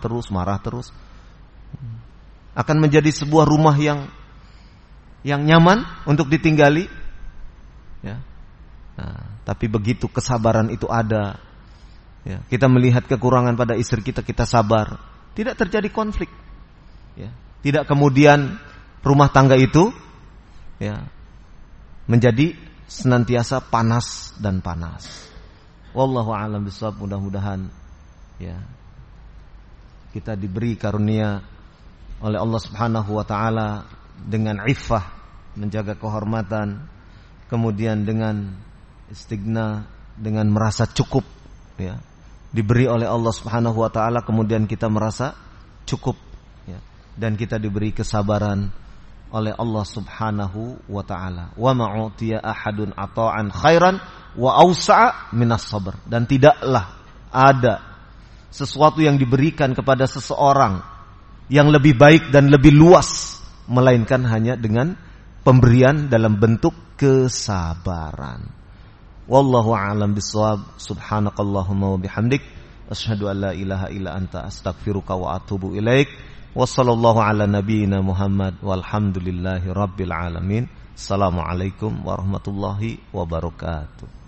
Akan menjadi sebuah rumah yang nyaman untuk ditinggali, ya. Nah, tapi begitu kesabaran itu ada, ya, kita melihat kekurangan pada istri kita, kita sabar, tidak terjadi konflik, ya. Tidak kemudian rumah tangga itu, ya, menjadi senantiasa panas dan panas. Wallahu a'lam bishawab. Mudah-mudahan, ya, kita diberi karunia oleh Allah Subhanahu wa taala dengan iffah, menjaga kehormatan, kemudian dengan istighna, dengan merasa cukup, ya, diberi oleh Allah Subhanahu wa taala, kemudian kita merasa cukup, ya, dan kita diberi kesabaran oleh Allah Subhanahu wa taala. Wa ma'utiya ahadun ata'an khairan wa awsa'a minas sabr. Dan tidaklah ada sesuatu yang diberikan kepada seseorang yang lebih baik dan lebih luas melainkan hanya dengan pemberian dalam bentuk kesabaran. Wallahu a'lam bishawab. Subhanakallahumma wa bihamdik Asyhadu an la ilaha illa anta astaghfiruka wa atubu ilaik. Wassallallahu ala nabiyyina Muhammad walhamdulillahi rabbil alamin. Assalamualaikum warahmatullahi wabarakatuh.